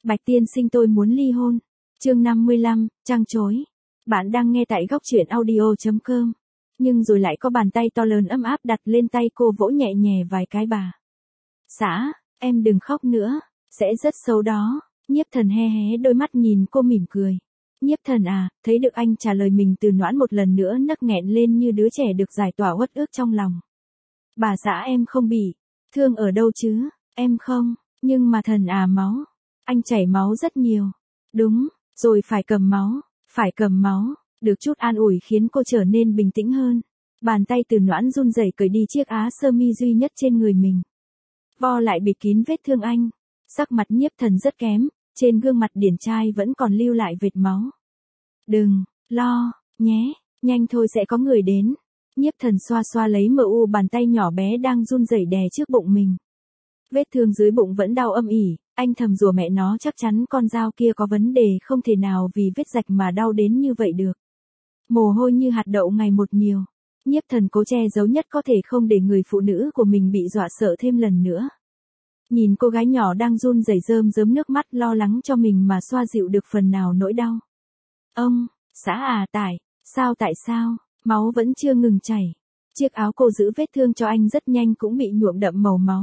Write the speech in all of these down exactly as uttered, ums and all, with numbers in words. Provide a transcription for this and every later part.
Bạch tiên sinh tôi muốn ly hôn. Chương năm mươi lăm, trăng chối. Bạn đang nghe tại góc truyện audio chấm com. Nhưng rồi lại có bàn tay to lớn ấm áp đặt lên tay cô vỗ nhẹ nhẹ vài cái bà. Xã, em đừng khóc nữa, sẽ rất xấu đó. Nhiếp Thần hé hé đôi mắt nhìn cô mỉm cười. Nhiếp Thần à, thấy được anh trả lời mình Từ Noãn một lần nữa nấc nghẹn lên như đứa trẻ được giải tỏa uất ức trong lòng. Bà xã em không bị thương ở đâu chứ, em không, nhưng mà Thần à máu. Anh chảy máu rất nhiều. Đúng, rồi phải cầm máu, phải cầm máu. Được chút an ủi khiến cô trở nên bình tĩnh hơn. Bàn tay Từ Noãn run rẩy cởi đi chiếc áo sơ mi duy nhất trên người mình. Vo lại bịt kín vết thương anh. Sắc mặt Nhiếp Thần rất kém, trên gương mặt điển trai vẫn còn lưu lại vệt máu. Đừng lo, nhé, nhanh thôi sẽ có người đến. Nhiếp Thần xoa xoa lấy mờ u bàn tay nhỏ bé đang run rẩy đè trước bụng mình. Vết thương dưới bụng vẫn đau âm ỉ, anh thầm rủa mẹ nó chắc chắn con dao kia có vấn đề không thể nào vì vết rạch mà đau đến như vậy được. Mồ hôi như hạt đậu ngày một nhiều. Nhiếp Thần cố che giấu nhất có thể không để người phụ nữ của mình bị dọa sợ thêm lần nữa. Nhìn cô gái nhỏ đang run rẩy rơm rớm nước mắt lo lắng cho mình mà xoa dịu được phần nào nỗi đau. Ông, xã à tại, sao tại sao, máu vẫn chưa ngừng chảy. Chiếc áo cô giữ vết thương cho anh rất nhanh cũng bị nhuộm đậm màu máu.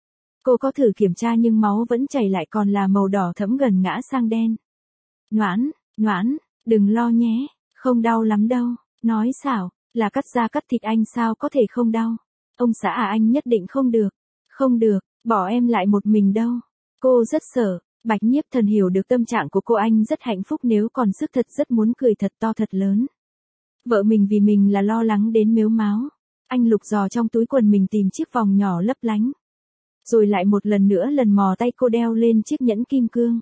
Cô có thử kiểm tra nhưng máu vẫn chảy lại còn là màu đỏ thẫm gần ngã sang đen. Noãn, Noãn, đừng lo nhé, không đau lắm đâu, nói xảo, là cắt da cắt thịt anh sao có thể không đau. Ông xã à anh nhất định không được, không được, bỏ em lại một mình đâu. Cô rất sợ, Bạch Nhiếp Thần hiểu được tâm trạng của cô anh rất hạnh phúc nếu còn sức thật rất muốn cười thật to thật lớn. Vợ mình vì mình là lo lắng đến mếu máo. Anh lục dò trong túi quần mình tìm chiếc vòng nhỏ lấp lánh. Rồi lại một lần nữa lần mò tay cô đeo lên chiếc nhẫn kim cương.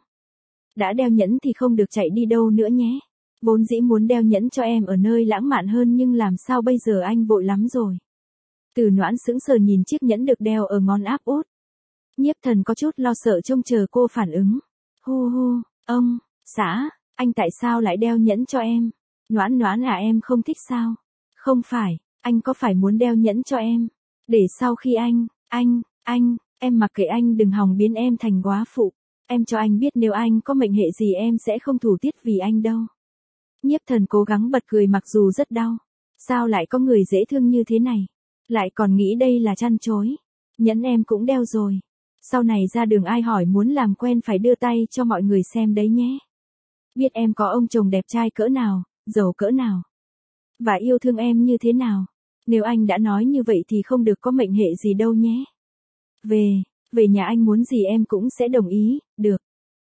Đã đeo nhẫn thì không được chạy đi đâu nữa nhé. Vốn dĩ muốn đeo nhẫn cho em ở nơi lãng mạn hơn nhưng làm sao bây giờ anh vội lắm rồi. Từ Noãn sững sờ nhìn chiếc nhẫn được đeo ở ngón áp út. Nhiếp Thần có chút lo sợ trông chờ cô phản ứng. Hu hu, ông, xã, anh tại sao lại đeo nhẫn cho em? Noãn Noãn à em không thích sao? Không phải, anh có phải muốn đeo nhẫn cho em? Để sau khi anh, anh, anh, em mặc kệ anh đừng hòng biến em thành góa phụ. Em cho anh biết nếu anh có mệnh hệ gì em sẽ không thủ tiết vì anh đâu. Nhiếp Thần cố gắng bật cười mặc dù rất đau. Sao lại có người dễ thương như thế này? Lại còn nghĩ đây là chăn chối. Nhẫn em cũng đeo rồi. Sau này ra đường ai hỏi muốn làm quen phải đưa tay cho mọi người xem đấy nhé. Biết em có ông chồng đẹp trai cỡ nào, giàu cỡ nào. Và yêu thương em như thế nào. Nếu anh đã nói như vậy thì không được có mệnh hệ gì đâu nhé. Về, về nhà anh muốn gì em cũng sẽ đồng ý, được.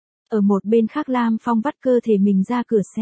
Ở một bên khác Lam Phong vắt cơ thể mình ra cửa xe.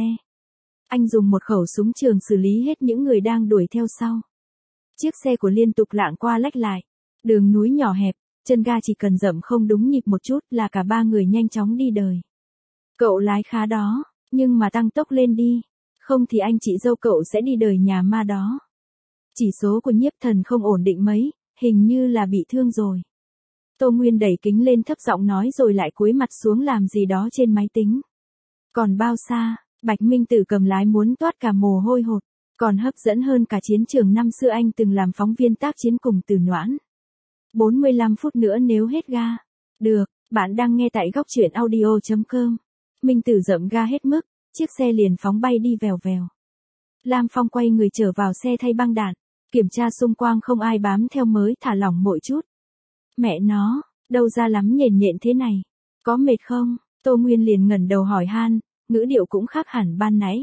Anh dùng một khẩu súng trường xử lý hết những người đang đuổi theo sau. Chiếc xe của liên tục lạng qua lách lại. Đường núi nhỏ hẹp, chân ga chỉ cần dậm không đúng nhịp một chút là cả ba người nhanh chóng đi đời. Cậu lái khá đó, nhưng mà tăng tốc lên đi. Không thì anh chị dâu cậu sẽ đi đời nhà ma đó. Chỉ số của Nhiếp Thần không ổn định mấy, hình như là bị thương rồi. Tô Nguyên đẩy kính lên thấp giọng nói rồi lại cúi mặt xuống làm gì đó trên máy tính. Còn bao xa, Bạch Minh Tử cầm lái muốn toát cả mồ hôi hột, còn hấp dẫn hơn cả chiến trường năm xưa anh từng làm phóng viên tác chiến cùng Từ Noãn. bốn mươi lăm phút nữa nếu hết ga. Được, bạn đang nghe tại góc truyện audio chấm com. Minh Tử dậm ga hết mức, chiếc xe liền phóng bay đi vèo vèo. Lam Phong quay người trở vào xe thay băng đạn, kiểm tra xung quanh không ai bám theo mới thả lỏng mỗi chút. Mẹ nó, đâu ra lắm nhền nhện thế này, có mệt không? Tô Nguyên liền ngẩng đầu hỏi han, ngữ điệu cũng khác hẳn ban nãy.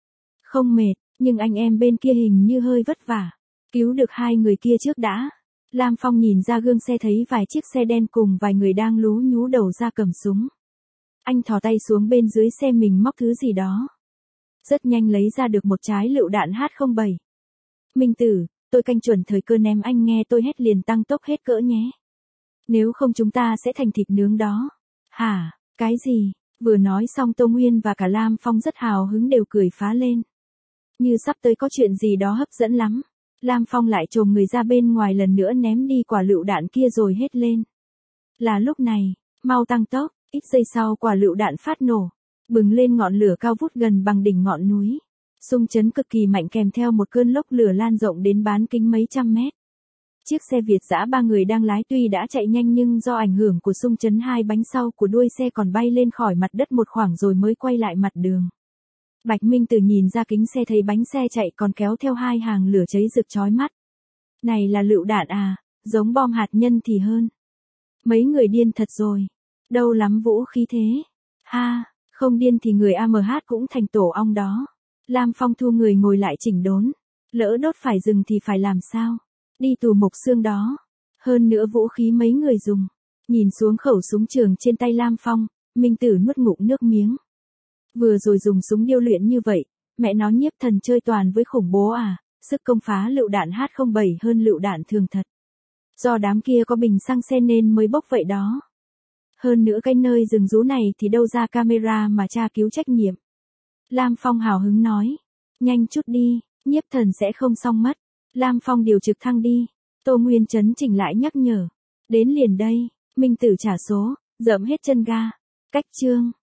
Không mệt, nhưng anh em bên kia hình như hơi vất vả, cứu được hai người kia trước đã. Lam Phong nhìn ra gương xe thấy vài chiếc xe đen cùng vài người đang lú nhú đầu ra cầm súng. Anh thò tay xuống bên dưới xe mình móc thứ gì đó. Rất nhanh lấy ra được một trái lựu đạn H không bảy. Minh Tử, tôi canh chuẩn thời cơ ném anh nghe tôi hét liền tăng tốc hết cỡ nhé. Nếu không chúng ta sẽ thành thịt nướng đó. Hả, cái gì? Vừa nói xong Tô Nguyên và cả Lam Phong rất hào hứng đều cười phá lên. Như sắp tới có chuyện gì đó hấp dẫn lắm. Lam Phong lại chồm người ra bên ngoài lần nữa ném đi quả lựu đạn kia rồi hét lên. Là lúc này, mau tăng tốc, ít giây sau quả lựu đạn phát nổ, bừng lên ngọn lửa cao vút gần bằng đỉnh ngọn núi. Xung chấn cực kỳ mạnh kèm theo một cơn lốc lửa lan rộng đến bán kính mấy trăm mét. Chiếc xe Việt dã ba người đang lái tuy đã chạy nhanh nhưng do ảnh hưởng của xung chấn hai bánh sau của đuôi xe còn bay lên khỏi mặt đất một khoảng rồi mới quay lại mặt đường. Bạch Minh Tử nhìn ra kính xe thấy bánh xe chạy còn kéo theo hai hàng lửa cháy rực chói mắt. Này là lựu đạn à, giống bom hạt nhân thì hơn. Mấy người điên thật rồi. Đâu lắm vũ khí thế. Ha, không điên thì người a em hát cũng thành tổ ong đó. Lam Phong thu người ngồi lại chỉnh đốn. Lỡ đốt phải rừng thì phải làm sao? Đi tù mục xương đó. Hơn nữa vũ khí mấy người dùng. Nhìn xuống khẩu súng trường trên tay Lam Phong, Minh Tử nuốt ngụm nước miếng. Vừa rồi dùng súng điêu luyện như vậy, mẹ nó Nhiếp Thần chơi toàn với khủng bố à, sức công phá lựu đạn H không bảy hơn lựu đạn thường thật. Do đám kia có bình xăng xe nên mới bốc vậy đó. Hơn nữa cái nơi rừng rú này thì đâu ra camera mà tra cứu trách nhiệm. Lam Phong hào hứng nói, nhanh chút đi, Nhiếp Thần sẽ không xong mất. Lam Phong điều trực thăng đi. Tô Nguyên chấn chỉnh lại nhắc nhở. Đến liền đây, Minh Tử trả số, dẫm hết chân ga. Cách chương.